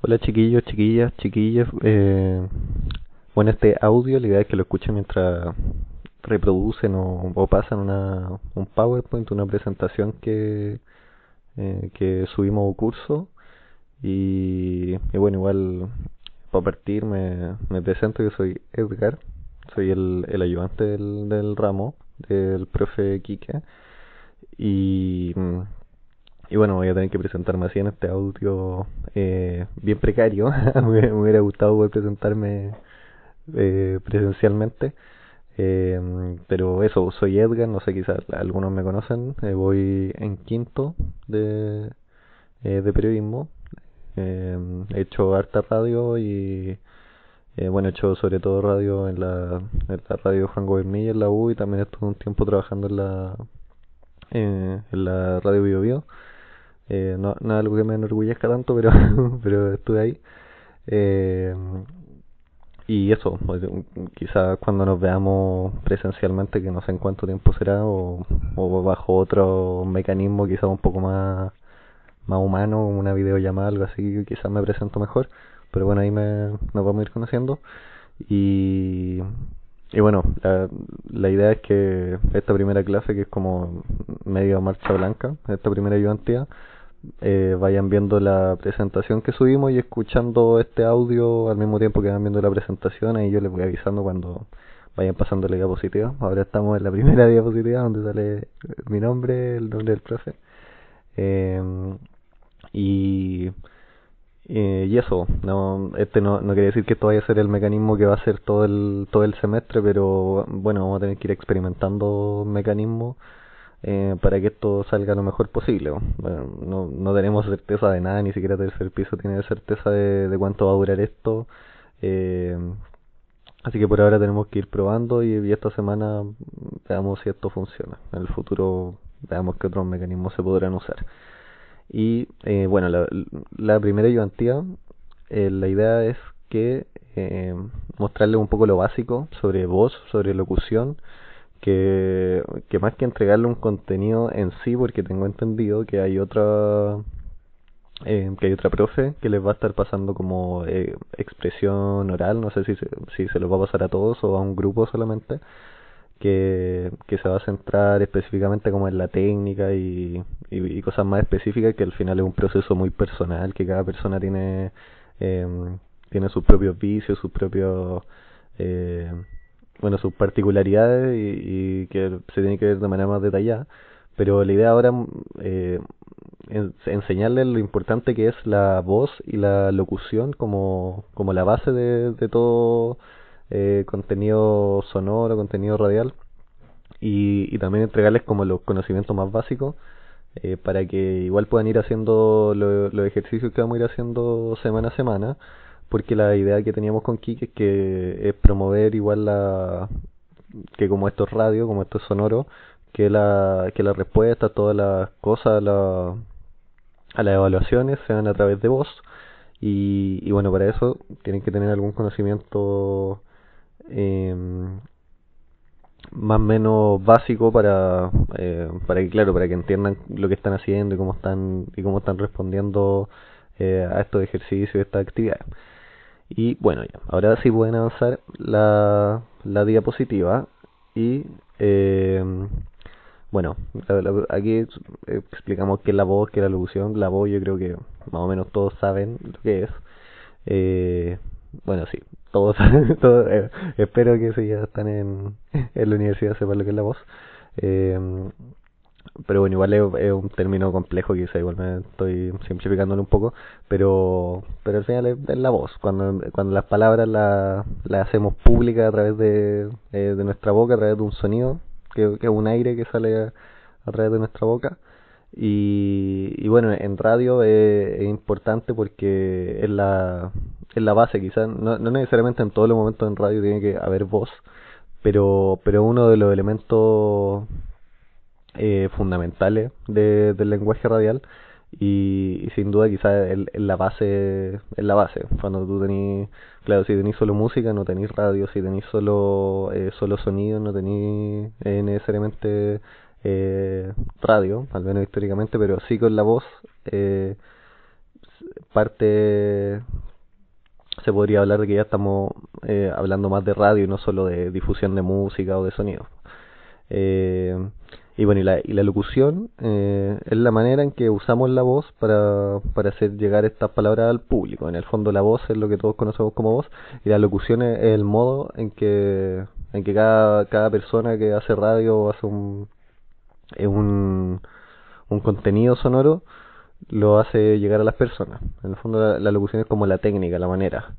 Hola chiquillos, chiquillas, chiquillos. Bueno, este audio la idea es que lo escuchen mientras reproducen o pasan un PowerPoint, una presentación que subimos a un curso. Y bueno, igual para partir me presento, yo soy Edgar, soy el ayudante del ramo del profe Quique. Y, mm, y bueno, voy a tener que presentarme así en este audio bien precario. Me hubiera gustado poder presentarme presencialmente. Pero eso, soy Edgar, no sé, quizás algunos me conocen. Voy en quinto de periodismo. He hecho harta radio y bueno, he hecho sobre todo radio en la radio Juan Gobermilla en la U, y también estuve un tiempo trabajando en la radio Bio Bio. No es algo que me enorgullezca tanto, pero, pero estuve ahí. Eh, y eso, pues, quizás cuando nos veamos presencialmente, que no sé en cuánto tiempo será, o bajo otro mecanismo quizás un poco más humano, como una videollamada, algo así, quizás me presento mejor. Pero bueno, ahí nos vamos a ir conociendo. Y, y bueno, la idea es que esta primera clase, que es como medio marcha blanca, esta primera ayudantía, vayan viendo la presentación que subimos y escuchando este audio al mismo tiempo que van viendo la presentación. Ahí yo les voy avisando cuando vayan pasando la diapositiva. Ahora estamos en la primera diapositiva donde sale mi nombre, el nombre del profe. Eh, y, y eso, no quiere decir que esto vaya a ser el mecanismo que va a ser todo el semestre, pero bueno, vamos a tener que ir experimentando mecanismos para que esto salga lo mejor posible. Bueno, no tenemos certeza de nada, ni siquiera Tercer Piso tiene certeza de cuánto va a durar esto. eh, Así que por ahora tenemos que ir probando, y esta semana veamos si esto funciona. En el futuro veamos qué otros mecanismos se podrán usar. Y bueno, la primera ayudantía, la idea es que mostrarles un poco lo básico sobre voz, sobre locución, que más que entregarle un contenido en sí, porque tengo entendido que hay otra profe que les va a estar pasando como expresión oral. No sé si se lo va a pasar a todos o a un grupo solamente, que se va a centrar específicamente como en la técnica y cosas más específicas, que al final es un proceso muy personal, que cada persona tiene sus propios vicios, sus propios, eh, bueno, sus particularidades, y que se tiene que ver de manera más detallada. Pero la idea ahora enseñarles lo importante que es la voz y la locución como la base de todo contenido sonoro, contenido radial, y también entregarles como los conocimientos más básicos, para que igual puedan ir haciendo los ejercicios que vamos a ir haciendo semana a semana, porque la idea que teníamos con Kike es promover igual que como esto es radio, como esto es sonoro, que la respuesta, todas las cosas, a las evaluaciones sean a través de voz. Y bueno, para eso tienen que tener algún conocimiento eh, más o menos básico para que, claro, para que entiendan lo que están haciendo y cómo están respondiendo a estos ejercicios y estas actividades. Y bueno, ya, ahora sí pueden avanzar la diapositiva. Y bueno, aquí explicamos qué es la voz, qué es la locución. La voz yo creo que más o menos todos saben lo que es. Eh, bueno, sí, todos, espero que si ya están en la universidad sepan lo que es la voz. Eh, pero bueno, igual es un término complejo, quizá igual me estoy simplificándolo un poco, pero al final es la voz. Cuando las palabras las hacemos públicas a través de nuestra boca, a través de un sonido, que es un aire que sale a través de nuestra boca. Y bueno, en radio es importante porque es la base. Quizás no necesariamente en todos los momentos en radio tiene que haber voz, pero uno de los elementos fundamentales del lenguaje radial, y sin duda quizás es la base. Cuando tú tenés, claro, si tenés solo música no tenés radio, si tenés solo sonido no tenés necesariamente radio, al menos históricamente, pero sí con la voz parte se podría hablar de que ya estamos hablando más de radio y no solo de difusión de música o de sonido. Eh, y bueno, y la locución es la manera en que usamos la voz para hacer llegar estas palabras al público. En el fondo la voz es lo que todos conocemos como voz, y la locución es el modo en que cada persona que hace radio o hace un contenido sonoro lo hace llegar a las personas. En el fondo la locución es como la técnica, la manera.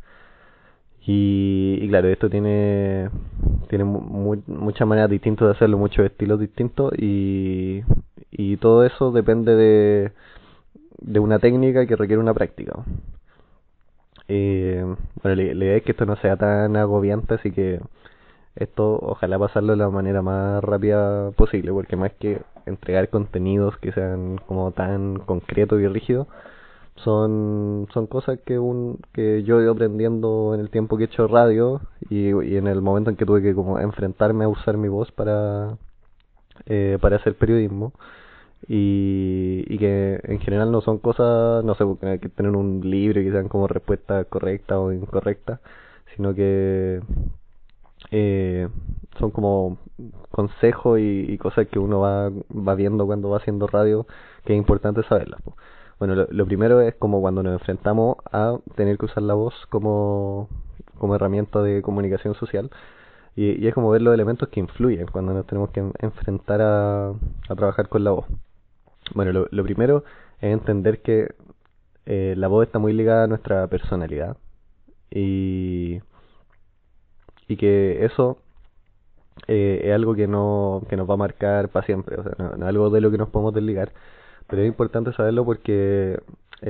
Y claro, esto tiene muchas maneras distintas de hacerlo, muchos estilos distintos, y todo eso depende de una técnica que requiere una práctica. Bueno, la idea es que esto no sea tan agobiante, así que esto ojalá pasarlo de la manera más rápida posible, porque más que entregar contenidos que sean como tan concretos y rígidos, son cosas que yo he ido aprendiendo en el tiempo que he hecho radio, y en el momento en que tuve que como enfrentarme a usar mi voz para hacer periodismo, y que en general no son cosas, no sé, porque hay que tener un libro y que sean como respuestas correctas o incorrectas, sino que eh, son como consejos y cosas que uno va viendo cuando va haciendo radio, que es importante saberlas, po. Bueno, lo primero es como cuando nos enfrentamos a tener que usar la voz como herramienta de comunicación social, y es como ver los elementos que influyen cuando nos tenemos que enfrentar a trabajar con la voz. Bueno, lo primero es entender que la voz está muy ligada a nuestra personalidad, y, y que eso es algo que nos va a marcar para siempre, o sea, no es algo de lo que nos podemos desligar, pero es importante saberlo porque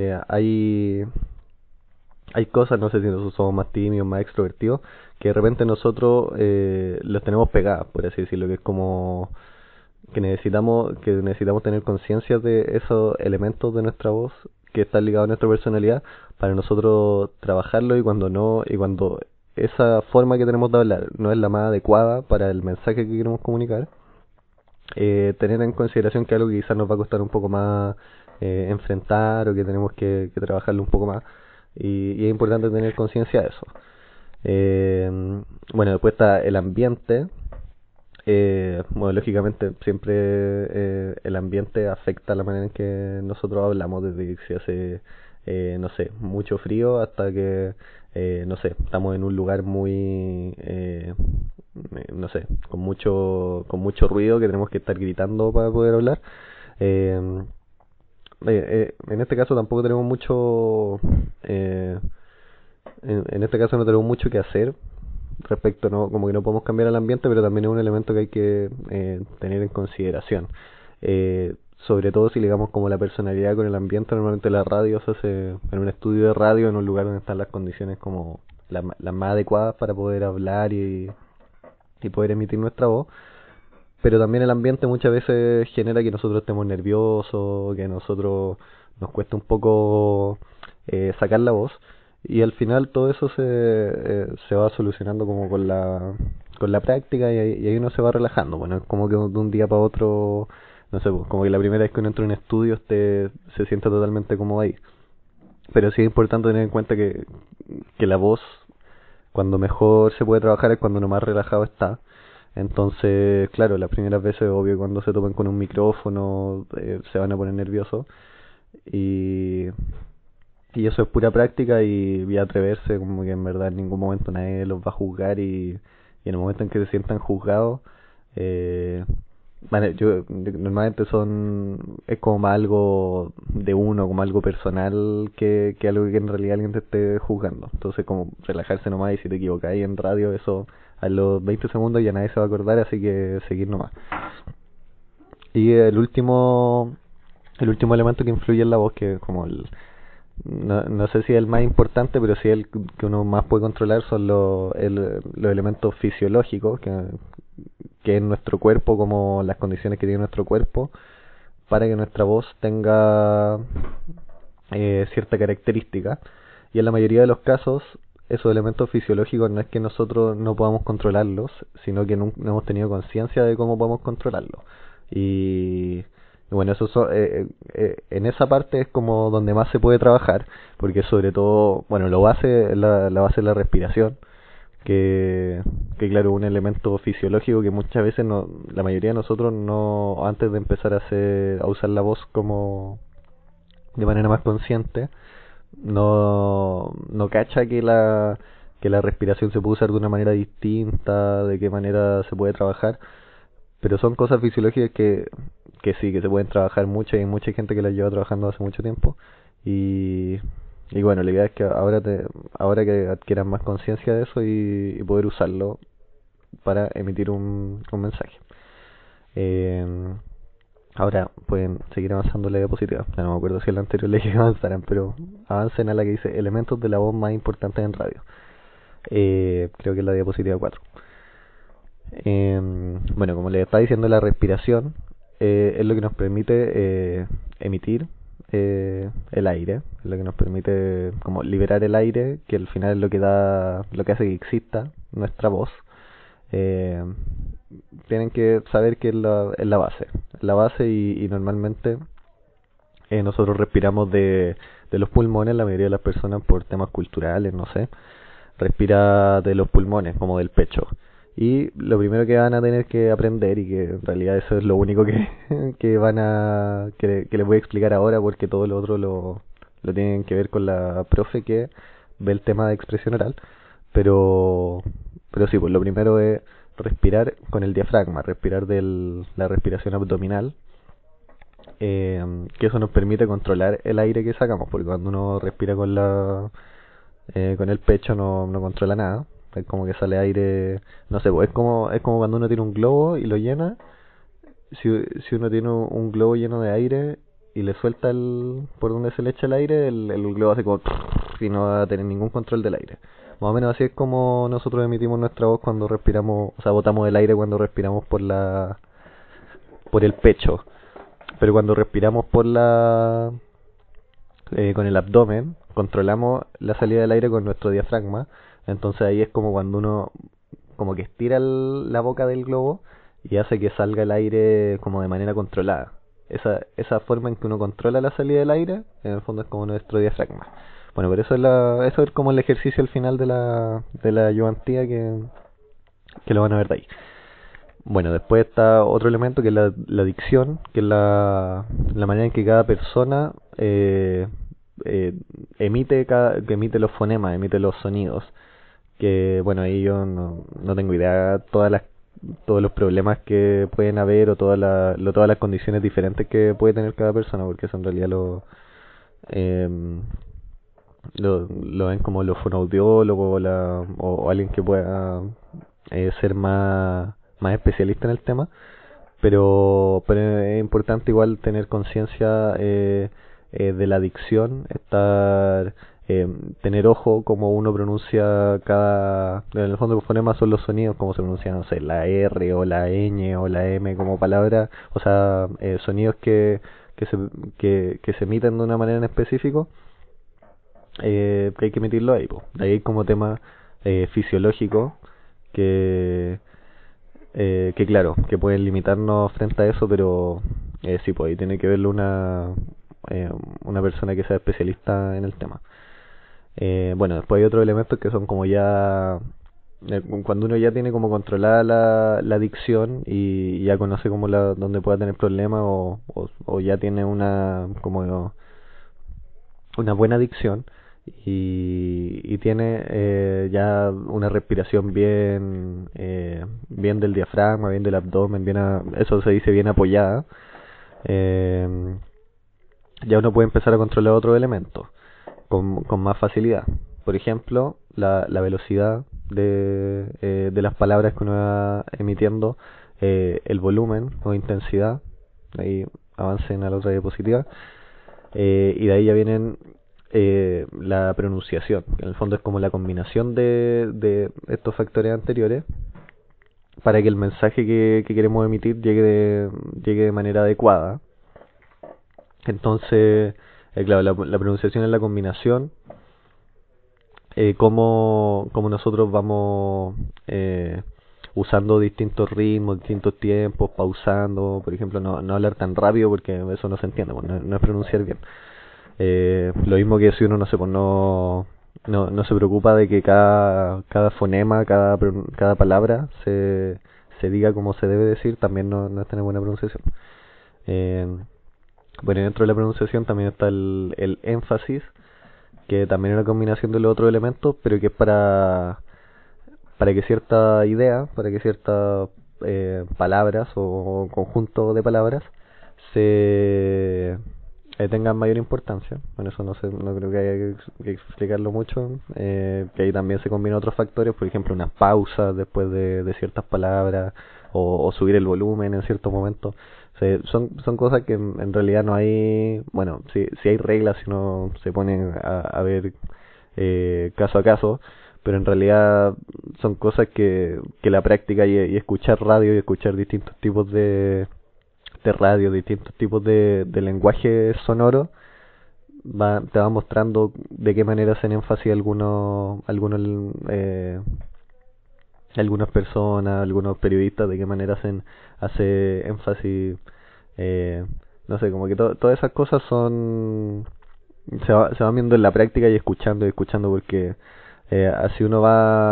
hay cosas, no sé si nosotros somos más tímidos, más extrovertidos, que de repente nosotros los tenemos pegadas, por así decirlo, que es como que necesitamos tener conciencia de esos elementos de nuestra voz que están ligados a nuestra personalidad, para nosotros trabajarlo, y cuando no, y cuando esa forma que tenemos de hablar no es la más adecuada para el mensaje que queremos comunicar, tener en consideración que algo que quizás nos va a costar un poco más enfrentar, o que tenemos que trabajarlo un poco más, y es importante tener conciencia de eso. Bueno, después está el ambiente. Bueno, lógicamente siempre el ambiente afecta la manera en que nosotros hablamos, desde que se hace, no sé, mucho frío hasta que, no sé, estamos en un lugar muy, no sé, con mucho ruido, que tenemos que estar gritando para poder hablar. Eh, en este caso tampoco tenemos mucho, en este caso no tenemos mucho que hacer respecto, no, como que no podemos cambiar el ambiente, pero también es un elemento que hay que tener en consideración. Sobre todo si ligamos como la personalidad con el ambiente. Normalmente la radio se hace en un estudio de radio, en un lugar donde están las condiciones como las más adecuadas para poder hablar y poder emitir nuestra voz. Pero también el ambiente muchas veces genera que nosotros estemos nerviosos, que a nosotros nos cuesta un poco sacar la voz, y al final todo eso se va solucionando como con la práctica, y ahí uno se va relajando. Bueno, es como que de un día para otro, no sé, pues, como que la primera vez que uno entra en un estudio se siente totalmente cómodo ahí. Pero sí es importante tener en cuenta que la voz, cuando mejor se puede trabajar, es cuando uno más relajado está. Entonces, claro, las primeras veces, obvio, cuando se topan con un micrófono, se van a poner nerviosos, y, y eso es pura práctica, y atreverse, como que en verdad en ningún momento nadie los va a juzgar, y en el momento en que se sientan juzgados, vale, normalmente es como más algo de uno, como algo personal, que algo que en realidad alguien te esté juzgando. Entonces, como relajarse nomás, y si te equivocáis en radio, eso a los 20 segundos ya nadie se va a acordar, así que seguir nomás. Y el último elemento que influye en la voz, que es como no sé si es el más importante, pero sí el que uno más puede controlar, son los elementos fisiológicos, que es nuestro cuerpo, como las condiciones que tiene nuestro cuerpo para que nuestra voz tenga cierta característica. Y en la mayoría de los casos, esos elementos fisiológicos no es que nosotros no podamos controlarlos, sino que no hemos tenido conciencia de cómo podemos controlarlos. Y, Y bueno, en esa parte es como donde más se puede trabajar, porque sobre todo, bueno, la base es la respiración, que claro, un elemento fisiológico que muchas veces la mayoría de nosotros no, antes de empezar a usar la voz como de manera más consciente, no cacha que la respiración se puede usar de una manera distinta, de qué manera se puede trabajar, pero son cosas fisiológicas que sí, que se pueden trabajar mucho y hay mucha gente que las lleva trabajando hace mucho tiempo y, y bueno, la idea es que ahora que adquieran más conciencia de eso y poder usarlo para emitir un mensaje. Eh, Ahora pueden seguir avanzando en la diapositiva. Ya no me acuerdo si en la anterior le dije que avanzaran, pero avancen a la que dice elementos de la voz más importantes en radio. Creo que es la diapositiva 4. Bueno, como les estaba diciendo, la respiración es lo que nos permite emitir el aire, es lo que nos permite como liberar el aire, que al final es lo que hace que exista nuestra voz. Eh, Tienen que saber que es la base y normalmente nosotros respiramos de los pulmones, la mayoría de las personas por temas culturales, no sé, respira de los pulmones, como del pecho. Y lo primero que van a tener que aprender, y que en realidad eso es lo único que les voy a explicar ahora, porque todo lo otro lo tienen que ver con la profe que ve el tema de expresión oral, pero, pero sí, pues lo primero es respirar con el diafragma, respirar la respiración abdominal, que eso nos permite controlar el aire que sacamos, porque cuando uno respira con el pecho no controla nada, es como que sale aire, no sé, pues es como cuando uno tiene un globo y lo llena, si uno tiene un globo lleno de aire y le suelta por donde se le echa el aire, el globo hace como y no va a tener ningún control del aire. Más o menos así es como nosotros emitimos nuestra voz cuando respiramos, o sea, botamos el aire cuando respiramos por el pecho. Pero cuando respiramos con el abdomen, controlamos la salida del aire con nuestro diafragma. Entonces ahí es como cuando uno como que estira la boca del globo y hace que salga el aire como de manera controlada. Esa forma en que uno controla la salida del aire, en el fondo es como nuestro diafragma. Bueno, pero eso es como el ejercicio al final de la ayudantía que lo van a ver de ahí. Bueno, después está otro elemento que es la dicción, que es la manera en que cada persona que emite los fonemas, emite los sonidos. Que bueno, ahí yo no tengo idea todos los problemas que pueden haber o todas las condiciones diferentes que puede tener cada persona, porque eso en realidad lo ven como los fonoaudiólogos o alguien que pueda ser más especialista en el tema, pero es importante igual tener conciencia de la dicción, tener ojo como uno pronuncia en el fondo los fonemas son los sonidos, como se pronuncia, no sé, la R o la ñ o la M como palabra, o sea, sonidos que se emiten de una manera en específico, que hay que emitirlo ahí, po. De ahí como tema fisiológico que claro, que pueden limitarnos frente a eso, pero sí, pues ahí tiene que verlo una persona que sea especialista en el tema. Bueno, después hay otros elementos que son como cuando uno ya tiene como controlada la dicción y ya conoce como donde pueda tener problemas o ya tiene como una buena dicción y tiene ya una respiración bien del diafragma, bien del abdomen, eso se dice bien apoyada, eh, ya uno puede empezar a controlar otros elementos con más facilidad. Por ejemplo, la velocidad de las palabras que uno va emitiendo, el volumen o intensidad, ahí avancen a la otra diapositiva, y de ahí ya vienen la pronunciación, que en el fondo es como la combinación de estos factores anteriores para que el mensaje que queremos emitir llegue de manera adecuada. Entonces, claro, la pronunciación es la combinación, como nosotros vamos usando distintos ritmos, distintos tiempos, pausando, por ejemplo, no hablar tan rápido porque eso no se entiende, pues, no es pronunciar bien. Lo mismo que si uno no se pues, no se preocupa de que cada fonema, cada palabra se diga como se debe decir, también no es tener buena pronunciación. Eh, bueno, dentro de la pronunciación también está el énfasis, que también es una combinación de los otros elementos, pero que es para que cierta idea, para que ciertas palabras o conjunto de palabras se tengan mayor importancia. Bueno, eso no creo que haya que explicarlo mucho, que ahí también se combinan otros factores, por ejemplo unas pausas después de ciertas palabras, o subir el volumen en ciertos momentos. O sea, son cosas que en realidad no hay, bueno, si hay reglas, si uno se pone a ver caso a caso, pero en realidad son cosas que la práctica y escuchar radio y escuchar distintos tipos de radio, distintos tipos de lenguaje sonoro, te va mostrando de qué manera hacen énfasis algunas personas, algunos periodistas, de qué manera hace énfasis, eh, no sé, como que todas esas cosas se van viendo en la práctica y escuchando porque así uno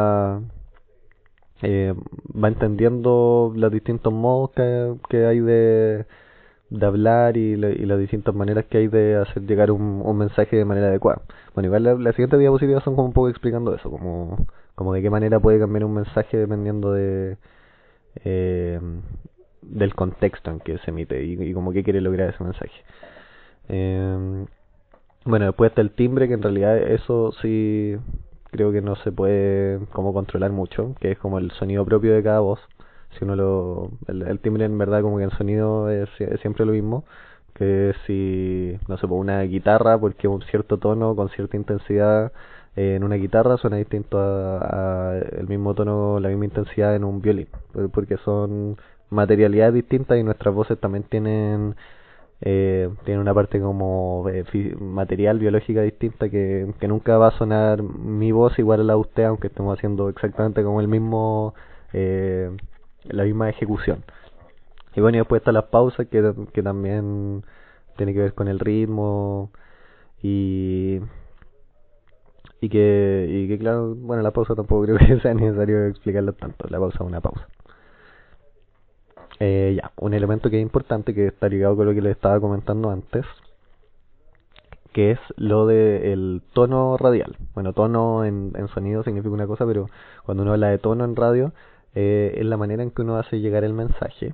va entendiendo los distintos modos que hay de hablar y las distintas maneras que hay de hacer llegar un mensaje de manera adecuada. Bueno, igual la siguiente diapositiva son como un poco explicando eso, como de qué manera puede cambiar un mensaje dependiendo eh, del contexto en que se emite y como qué quiere lograr ese mensaje. Eh, bueno, después está el timbre, que en realidad eso sí creo que no se puede como controlar mucho, que es como el sonido propio de cada voz. Si uno el timbre en verdad como que el sonido es siempre lo mismo, que si, no sé, por una guitarra, porque un cierto tono con cierta intensidad en una guitarra suena distinto a el mismo tono, la misma intensidad en un violín, porque son materialidades distintas y nuestras voces también tiene una parte como material, biológica distinta, que nunca va a sonar mi voz igual a la de usted, aunque estemos haciendo exactamente como eh, la misma ejecución. Y bueno, y después están las pausas, que también tiene que ver con el ritmo y, y que claro, bueno, la pausa tampoco creo que sea necesario explicarlo tanto, la pausa es una pausa. Ya, un elemento que es importante, que está ligado con lo que les estaba comentando antes, que es lo de el tono radial. Bueno, tono en sonido significa una cosa, pero cuando uno habla de tono en radio, es la manera en que uno hace llegar el mensaje.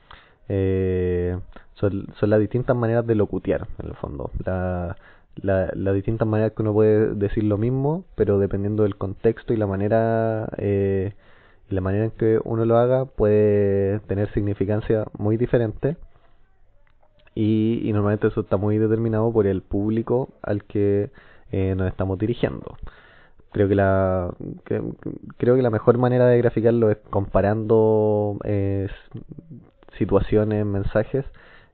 Son las distintas maneras de locutear, en el fondo. Las distintas maneras que uno puede decir lo mismo, pero dependiendo del contexto y la manera en que uno lo haga, puede tener significancia muy diferente. Y normalmente eso está muy determinado por el público al que nos estamos dirigiendo. Creo que creo que la mejor manera de graficarlo es comparando situaciones, mensajes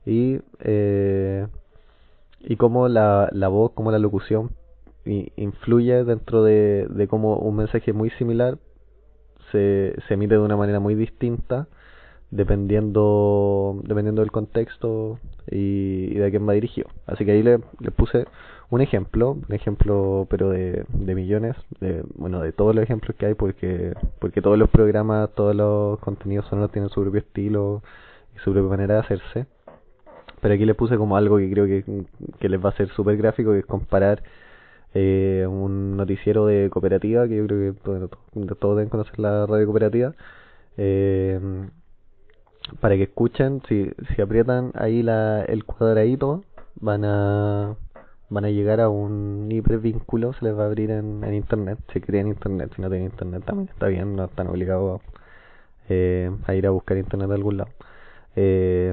y cómo la voz, cómo la locución influye dentro de cómo un mensaje muy similar se emite de una manera muy distinta dependiendo del contexto y de a quién va dirigido. Así que ahí le puse un ejemplo pero de millones, bueno, de todos los ejemplos que hay, porque todos los programas, todos los contenidos sonoros tienen su propio estilo y su propia manera de hacerse. Pero aquí le puse como algo que creo que les va a ser súper gráfico, que es comparar un noticiero de cooperativa, que yo creo que bueno, todos deben conocer la radio cooperativa, eh, para que escuchen. Si aprietan ahí el cuadradito, van a llegar a un hipervínculo, se les va a abrir en internet, si tienen internet. Si no tienen internet también está bien, no están obligados a ir a buscar internet de algún lado. Eh,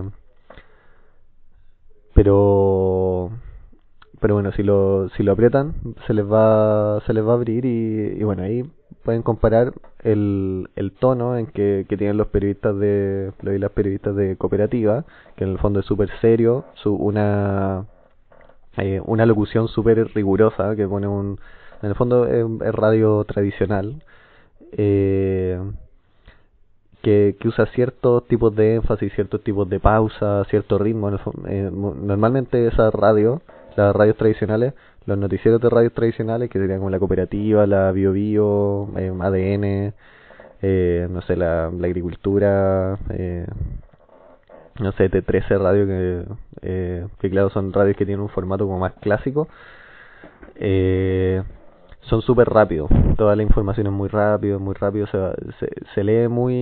pero pero bueno, si lo aprietan se les va a abrir y bueno, ahí pueden comparar el tono en que tienen las periodistas de cooperativa, que en el fondo es súper serio, una locución súper rigurosa, que pone en el fondo es radio tradicional, eh, que usa ciertos tipos de énfasis, ciertos tipos de pausa, cierto ritmo. Normalmente esa radio, las radios tradicionales, los noticieros de radios tradicionales, que serían como la Cooperativa, la Bio Bio, ADN, no sé, la agricultura, no sé, T13 Radio, que claro, son radios que tienen un formato como más clásico. Son súper rápidos, toda la información es muy rápido, se lee muy,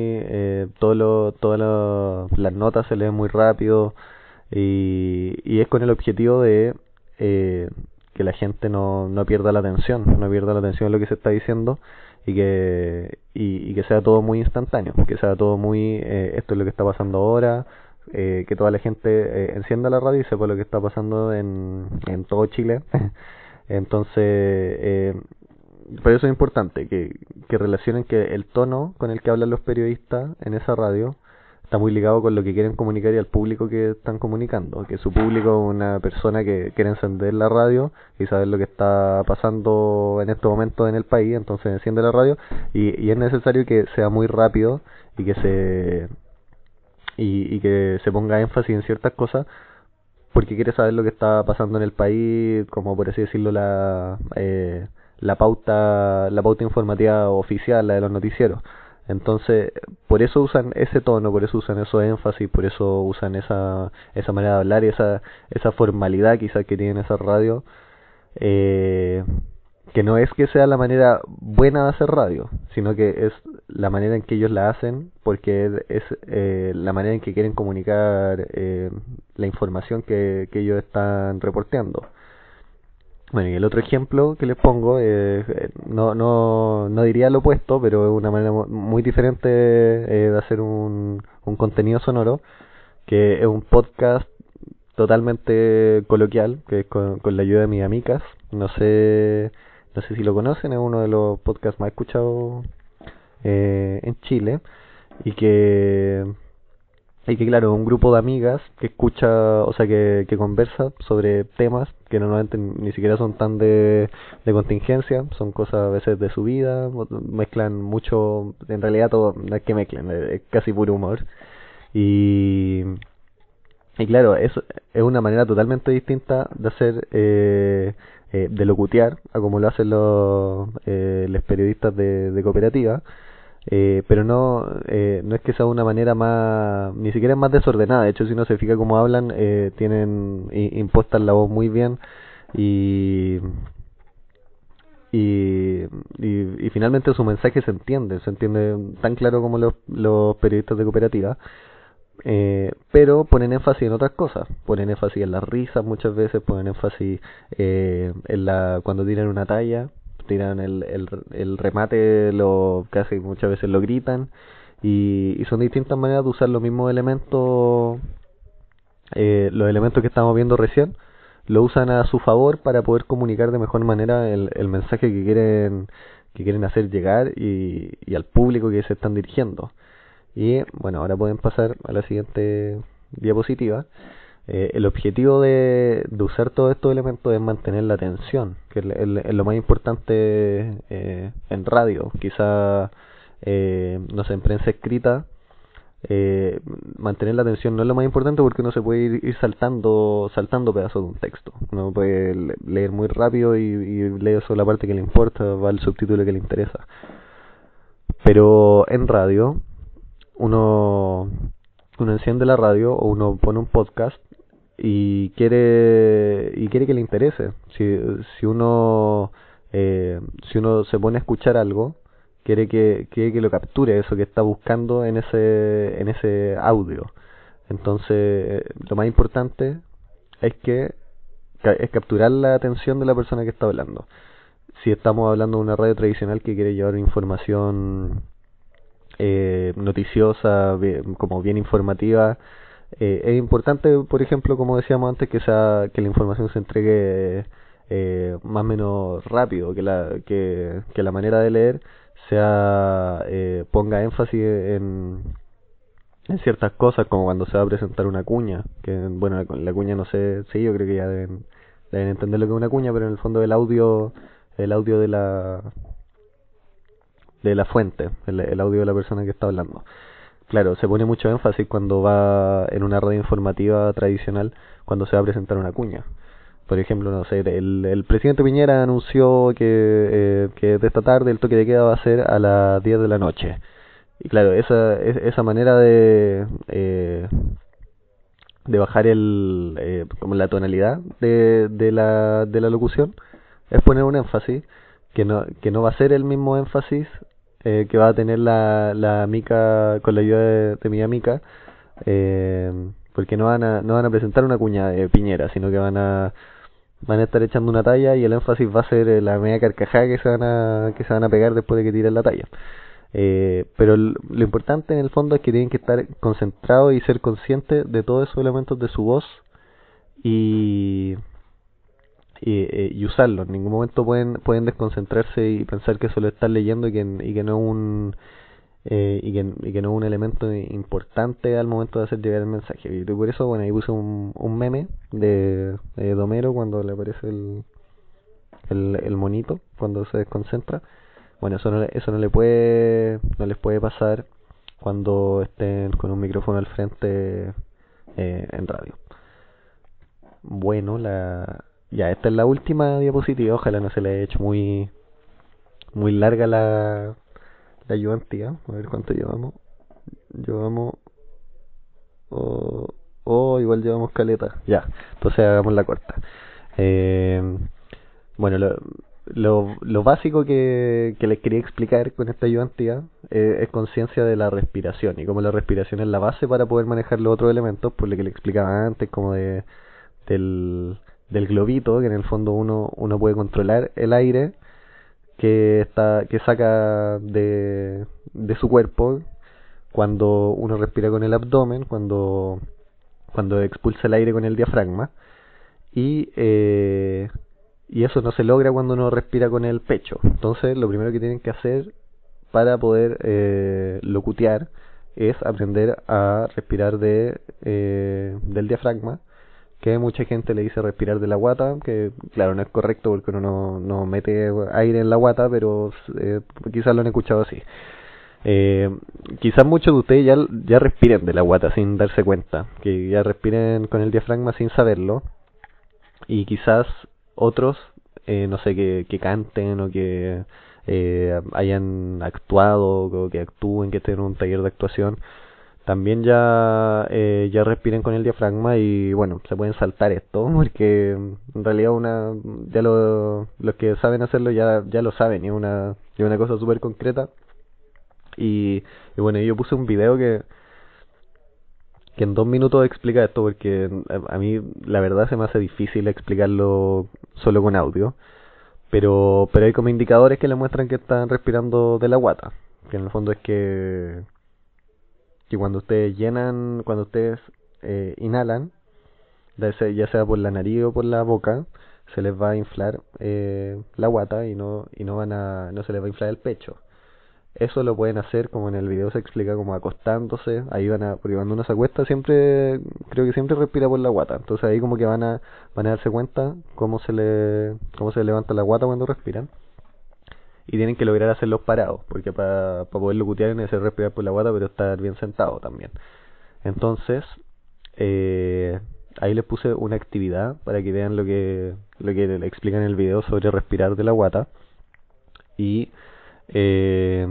las notas se leen muy rápido, y es con el objetivo de que la gente no pierda la atención, no pierda la atención en lo que se está diciendo, y que sea todo muy instantáneo, que sea todo muy, esto es lo que está pasando ahora, que toda la gente encienda la radio y sepa lo que está pasando en todo Chile. Entonces, por eso es importante que relacionen que el tono con el que hablan los periodistas en esa radio está muy ligado con lo que quieren comunicar y al público que están comunicando, que su público es una persona que quiere encender la radio y saber lo que está pasando en este momento en el país, entonces enciende la radio, y es necesario que sea muy rápido y que se ponga énfasis en ciertas cosas, porque quiere saber lo que está pasando en el país, como por así decirlo, la pauta informativa oficial, la de los noticieros. Entonces, por eso usan ese tono, por eso usan esos énfasis, por eso usan esa manera de hablar y esa formalidad quizás que tienen esas radios, que no es que sea la manera buena de hacer radio, sino que es la manera en que ellos la hacen, porque es la manera en que quieren comunicar la información que ellos están reporteando. Bueno, y el otro ejemplo que les pongo, no diría lo opuesto, pero es una manera muy diferente de hacer un contenido sonoro, que es un podcast totalmente coloquial, que es con la ayuda de mis amigas. No sé si lo conocen, es uno de los podcasts más escuchados en Chile, y que claro, un grupo de amigas que escucha, o sea, que conversa sobre temas que normalmente ni siquiera son tan de contingencia, son cosas a veces de su vida, mezclan mucho, en realidad todo, no es que mezclen, es casi puro humor. Y claro, es una manera totalmente distinta de hacer, de locutear, a como lo hacen los periodistas de cooperativa, pero no es que sea una manera más, ni siquiera es más desordenada. De hecho, si uno se fija cómo hablan, tienen impuestan la voz muy bien, y, y finalmente su mensaje se entiende tan claro como los periodistas de cooperativa. Pero ponen énfasis en otras cosas, ponen énfasis en las risas muchas veces, ponen énfasis cuando tiran una talla, tiran el remate, casi muchas veces lo gritan, y son distintas maneras de usar los elementos que estamos viendo recién, lo usan a su favor para poder comunicar de mejor manera el mensaje que quieren hacer llegar, y al público que se están dirigiendo. Y bueno, ahora pueden pasar a la siguiente diapositiva. El objetivo de usar todos estos elementos es mantener la atención, que es lo más importante en radio. Quizá, no sé, en prensa escrita, mantener la atención no es lo más importante, porque uno se puede ir saltando pedazos de un texto. Uno puede leer muy rápido y lee solo la parte que le importa, va al subtítulo que le interesa. Pero en radio, uno enciende la radio o uno pone un podcast y quiere que le interese. Si uno se pone a escuchar algo, quiere que lo capture, eso que está buscando en ese audio. Entonces, lo más importante es capturar la atención de la persona que está hablando. Si estamos hablando de una radio tradicional que quiere llevar información noticiosa, como bien informativa, es importante, por ejemplo, como decíamos antes, que la información se entregue más o menos rápido, que la manera de leer ponga énfasis en ciertas cosas, como cuando se va a presentar una cuña, que bueno, la cuña no sé, sí, yo creo que ya deben entender lo que es una cuña, pero en el fondo el audio de de la fuente, el audio de la persona que está hablando. Claro, se pone mucho énfasis cuando va en una radio informativa tradicional, cuando se va a presentar una cuña. Por ejemplo, no sé, el presidente Piñera anunció que de esta tarde el toque de queda va a ser a las 10 de la noche. Y claro, esa manera de bajar como la tonalidad de la locución es poner un énfasis que no va a ser el mismo énfasis que va a tener la Mica con la ayuda de mi amiga, porque no van a presentar una cuña de Piñera, sino que van a estar echando una talla y el énfasis va a ser la media carcajada que se van a pegar después de que tiren la talla. Pero lo importante en el fondo es que tienen que estar concentrados y ser conscientes de todos esos elementos de su voz y, y usarlo. En ningún momento pueden desconcentrarse y pensar que solo están leyendo y que no es y que no es un elemento importante al momento de hacer llegar el mensaje. Y por eso, bueno, ahí puse un meme de Domero cuando le aparece el monito, cuando se desconcentra. Bueno, eso no les puede pasar cuando estén con un micrófono al frente en radio. Bueno, ya esta es la última diapositiva, ojalá no se le haya hecho muy larga la ayudantía. A ver cuánto llevamos. Llevamos igual llevamos caleta. Ya, entonces hagamos la corta. Eh, bueno, lo básico que les quería explicar con esta ayudantía es conciencia de la respiración y como la respiración es la base para poder manejar los otros elementos, por lo que le explicaba antes, como del globito, que en el fondo uno puede controlar el aire que saca de su cuerpo cuando uno respira con el abdomen, cuando expulsa el aire con el diafragma y y eso no se logra cuando uno respira con el pecho. Entonces lo primero que tienen que hacer para poder locutear es aprender a respirar del diafragma, que mucha gente le dice respirar de la guata, que claro no es correcto porque uno no mete aire en la guata, pero quizás lo han escuchado así. Quizás muchos de ustedes ya respiren de la guata sin darse cuenta, que ya respiren con el diafragma sin saberlo, y quizás otros, no sé, que canten o que hayan actuado o que actúen, que estén en un taller de actuación, también ya respiren con el diafragma y bueno, se pueden saltar esto porque en realidad los que saben hacerlo ya lo saben y es una cosa súper concreta y bueno, yo puse un video que en 2 minutos explica esto porque a mí la verdad se me hace difícil explicarlo solo con audio, pero hay como indicadores que le muestran que están respirando de la guata, que en el fondo es que cuando ustedes inhalan, ya sea por la nariz o por la boca, se les va a inflar la guata no se les va a inflar el pecho. Eso lo pueden hacer como en el video se explica, como acostándose, porque cuando uno se acuesta creo que siempre respira por la guata, entonces ahí como que van a darse cuenta cómo se levanta la guata cuando respiran, y tienen que lograr hacerlos parados, porque para poder locutear es necesario respirar por la guata, pero estar bien sentado también. Entonces, ahí les puse una actividad para que vean lo que le explican en el video sobre respirar de la guata, y eh,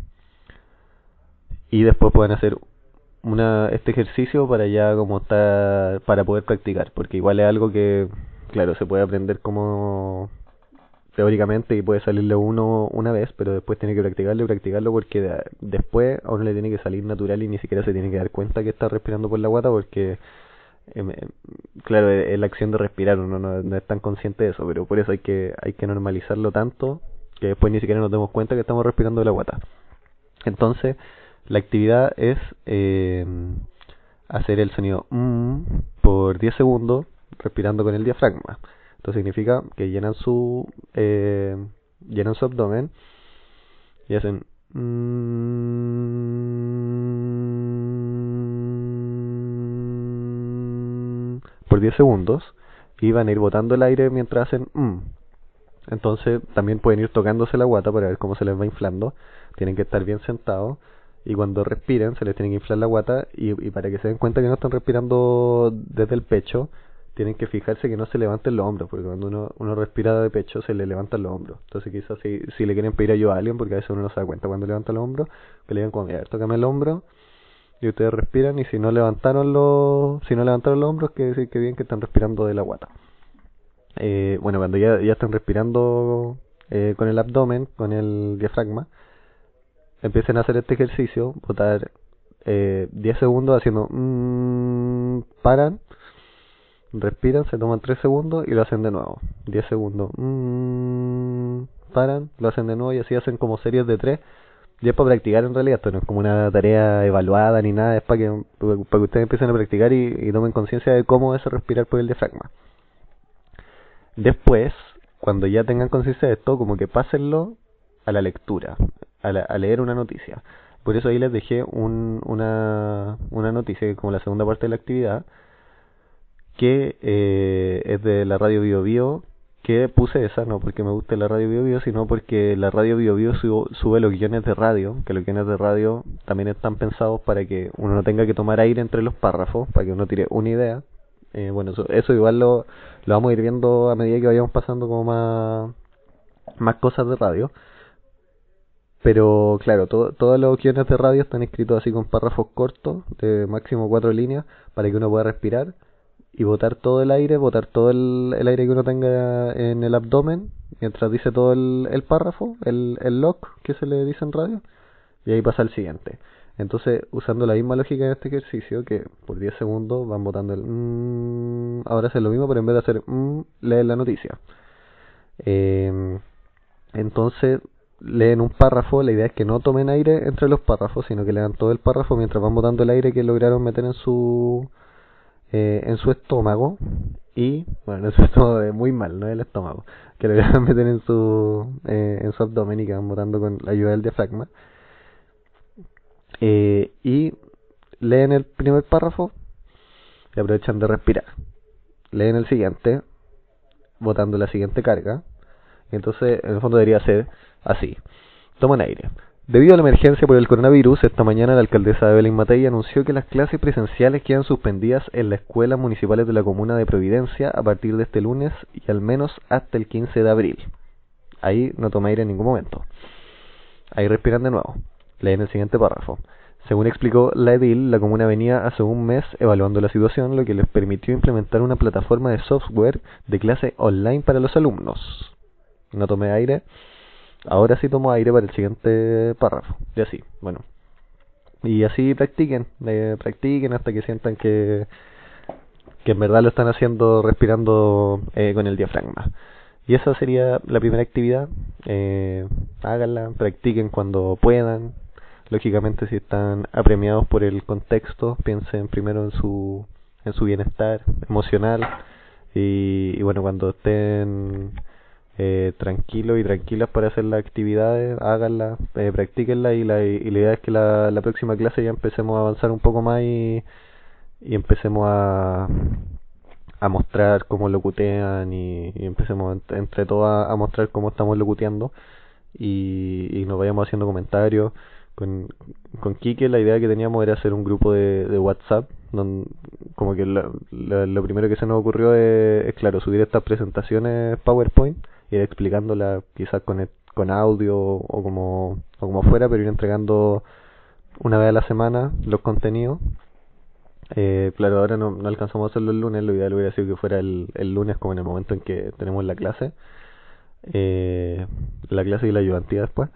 y después pueden hacer este ejercicio para ya como para poder practicar, porque igual es algo que claro se puede aprender como teóricamente y puede salirle uno una vez, pero después tiene que practicarlo y practicarlo porque después a uno le tiene que salir natural y ni siquiera se tiene que dar cuenta que está respirando por la guata porque em, em, claro, es la acción de respirar, uno no es tan consciente de eso, pero por eso hay que normalizarlo tanto que después ni siquiera nos demos cuenta que estamos respirando de la guata. Entonces, la actividad es hacer el sonido por 10 segundos respirando con el diafragma. Esto significa que llenan su abdomen y hacen por 10 segundos y van a ir botando el aire mientras hacen Entonces también pueden ir tocándose la guata para ver cómo se les va inflando. Tienen que estar bien sentados y cuando respiren se les tiene que inflar la guata y para que se den cuenta que no están respirando desde el pecho, tienen que fijarse que no se levanten los hombros, porque cuando uno respira de pecho se le levantan los hombros. Entonces quizás si le quieren pedir ayuda a alguien, porque a veces uno no se da cuenta cuando levanta los hombros, que le digan como, mira, tócame el hombro y ustedes respiran y si no levantaron los hombros, quiere decir que bien que están respirando de la guata. Bueno, cuando ya están respirando con el abdomen, con el diafragma, empiecen a hacer este ejercicio, botar 10 segundos haciendo paran, respiran, se toman 3 segundos y lo hacen de nuevo. 10 segundos, paran, lo hacen de nuevo y así hacen como series de 3. Y es para practicar en realidad, esto no es como una tarea evaluada ni nada, es para que ustedes empiecen a practicar y tomen conciencia de cómo es respirar por el diafragma. Después, cuando ya tengan conciencia de esto, como que pásenlo a la lectura, a leer una noticia. Por eso ahí les dejé una noticia, que es como la segunda parte de la actividad, que es de la radio Bio Bio, que puse esa no porque me guste la radio Bio Bio, sino porque la radio Bio Bio sube los guiones de radio, que los guiones de radio también están pensados para que uno no tenga que tomar aire entre los párrafos, para que uno tire una idea. Bueno, eso igual lo vamos a ir viendo a medida que vayamos pasando como más cosas de radio. Pero claro, todos los guiones de radio están escritos así con párrafos cortos, de máximo 4 líneas, para que uno pueda respirar y botar todo el aire, botar todo el aire que uno tenga en el abdomen, mientras dice todo el párrafo, el lock que se le dice en radio, y ahí pasa el siguiente. Entonces, usando la misma lógica en este ejercicio, que por 10 segundos van botando ahora hace lo mismo, pero en vez de hacer leen la noticia. Entonces, leen un párrafo, la idea es que no tomen aire entre los párrafos, sino que lean todo el párrafo mientras van botando el aire que lograron meter en su estómago. Y, bueno, en su estómago muy mal, no el estómago, que lograron meter en su abdomen y que van botando con la ayuda del diafragma. Y leen el primer párrafo y aprovechan de respirar. Leen el siguiente, botando la siguiente carga. Y entonces, en el fondo debería ser así. Toman aire. Debido a la emergencia por el coronavirus, esta mañana la alcaldesa Evelyn Matei anunció que las clases presenciales quedan suspendidas en las escuelas municipales de la comuna de Providencia a partir de este lunes y al menos hasta el 15 de abril. Ahí no toma aire en ningún momento. Ahí respiran de nuevo. Leen el siguiente párrafo. Según explicó la edil, la comuna venía hace un mes evaluando la situación, lo que les permitió implementar una plataforma de software de clase online para los alumnos. No tomé aire. Ahora sí tomo aire para el siguiente párrafo. Y así, bueno. Y así practiquen hasta que sientan que en verdad lo están haciendo respirando con el diafragma. Y esa sería la primera actividad. Háganla, practiquen cuando puedan. Lógicamente, si están apremiados por el contexto, piensen primero en su bienestar emocional. Y bueno, cuando estén tranquilos y tranquilas para hacer las actividades, háganlas, practíquenlas y la idea es que la próxima clase ya empecemos a avanzar un poco más y empecemos a mostrar cómo locutean y empecemos entre todos a mostrar cómo estamos locuteando y nos vayamos haciendo comentarios. Con Kike la idea que teníamos era hacer un grupo de WhatsApp, donde, como que lo primero que se nos ocurrió es claro, subir estas presentaciones PowerPoint, ir explicándolas quizás con audio o como fuera, pero ir entregando una vez a la semana los contenidos. Claro, ahora no alcanzamos a hacerlo el lunes, lo ideal hubiera sido que fuera el lunes, como en el momento en que tenemos la clase y la ayudantía después.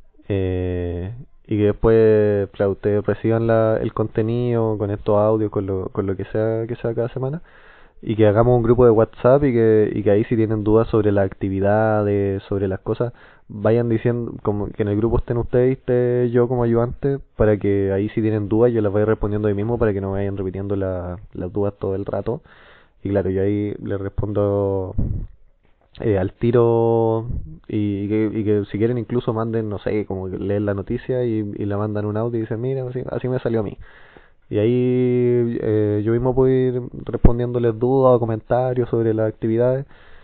Y que después, claro, ustedes reciban el contenido con estos audios, con lo que sea cada semana, y que hagamos un grupo de WhatsApp y que ahí si tienen dudas sobre las actividades, sobre las cosas, vayan diciendo, como que en el grupo estén ustedes y esté yo como ayudante, para que ahí si tienen dudas yo las vaya respondiendo ahí mismo, para que no vayan repitiendo las dudas todo el rato. Y claro, yo ahí les respondo al tiro y que si quieren incluso manden, no sé, como que leen la noticia y la mandan un audio y dicen, mira, así me salió a mí. Y ahí yo mismo puedo ir respondiéndoles dudas o comentarios sobre las actividades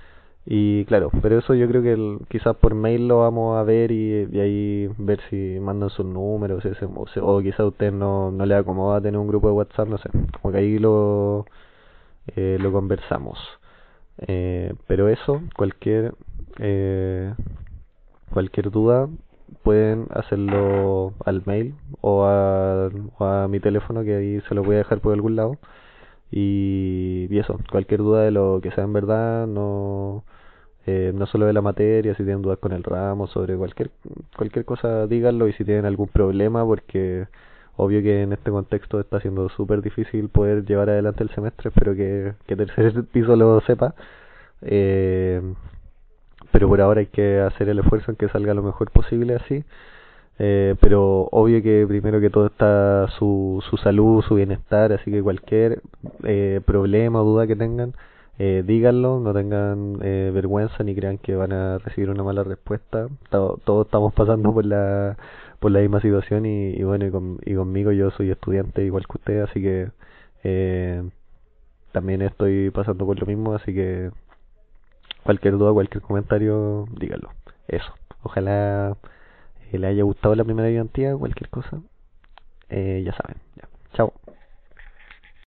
Y claro, pero eso yo creo que quizás por mail lo vamos a ver y ahí ver si mandan sus números o quizás a usted no le acomoda tener un grupo de WhatsApp, no sé, como que ahí lo conversamos. Pero eso, eh, cualquier duda pueden hacerlo al mail o a mi teléfono que ahí se lo voy a dejar por algún lado. Y eso, cualquier duda de lo que sea en verdad, no solo de la materia, si tienen dudas con el ramo, sobre cualquier cosa, díganlo. Y si tienen algún problema, porque obvio que en este contexto está siendo súper difícil poder llevar adelante el semestre, espero que tercer piso lo sepa. Eh, pero por ahora hay que hacer el esfuerzo en que salga lo mejor posible así. Pero obvio que primero que todo está su salud, su bienestar, así que cualquier problema o duda que tengan, díganlo, no tengan vergüenza ni crean que van a recibir una mala respuesta. Todos estamos pasando por la misma situación y bueno, y conmigo yo soy estudiante igual que usted, así que eh, también estoy pasando por lo mismo, así que cualquier duda, cualquier comentario, díganlo. Eso. Ojalá le haya gustado la primera ayudantía, cualquier cosa, ya saben. Ya.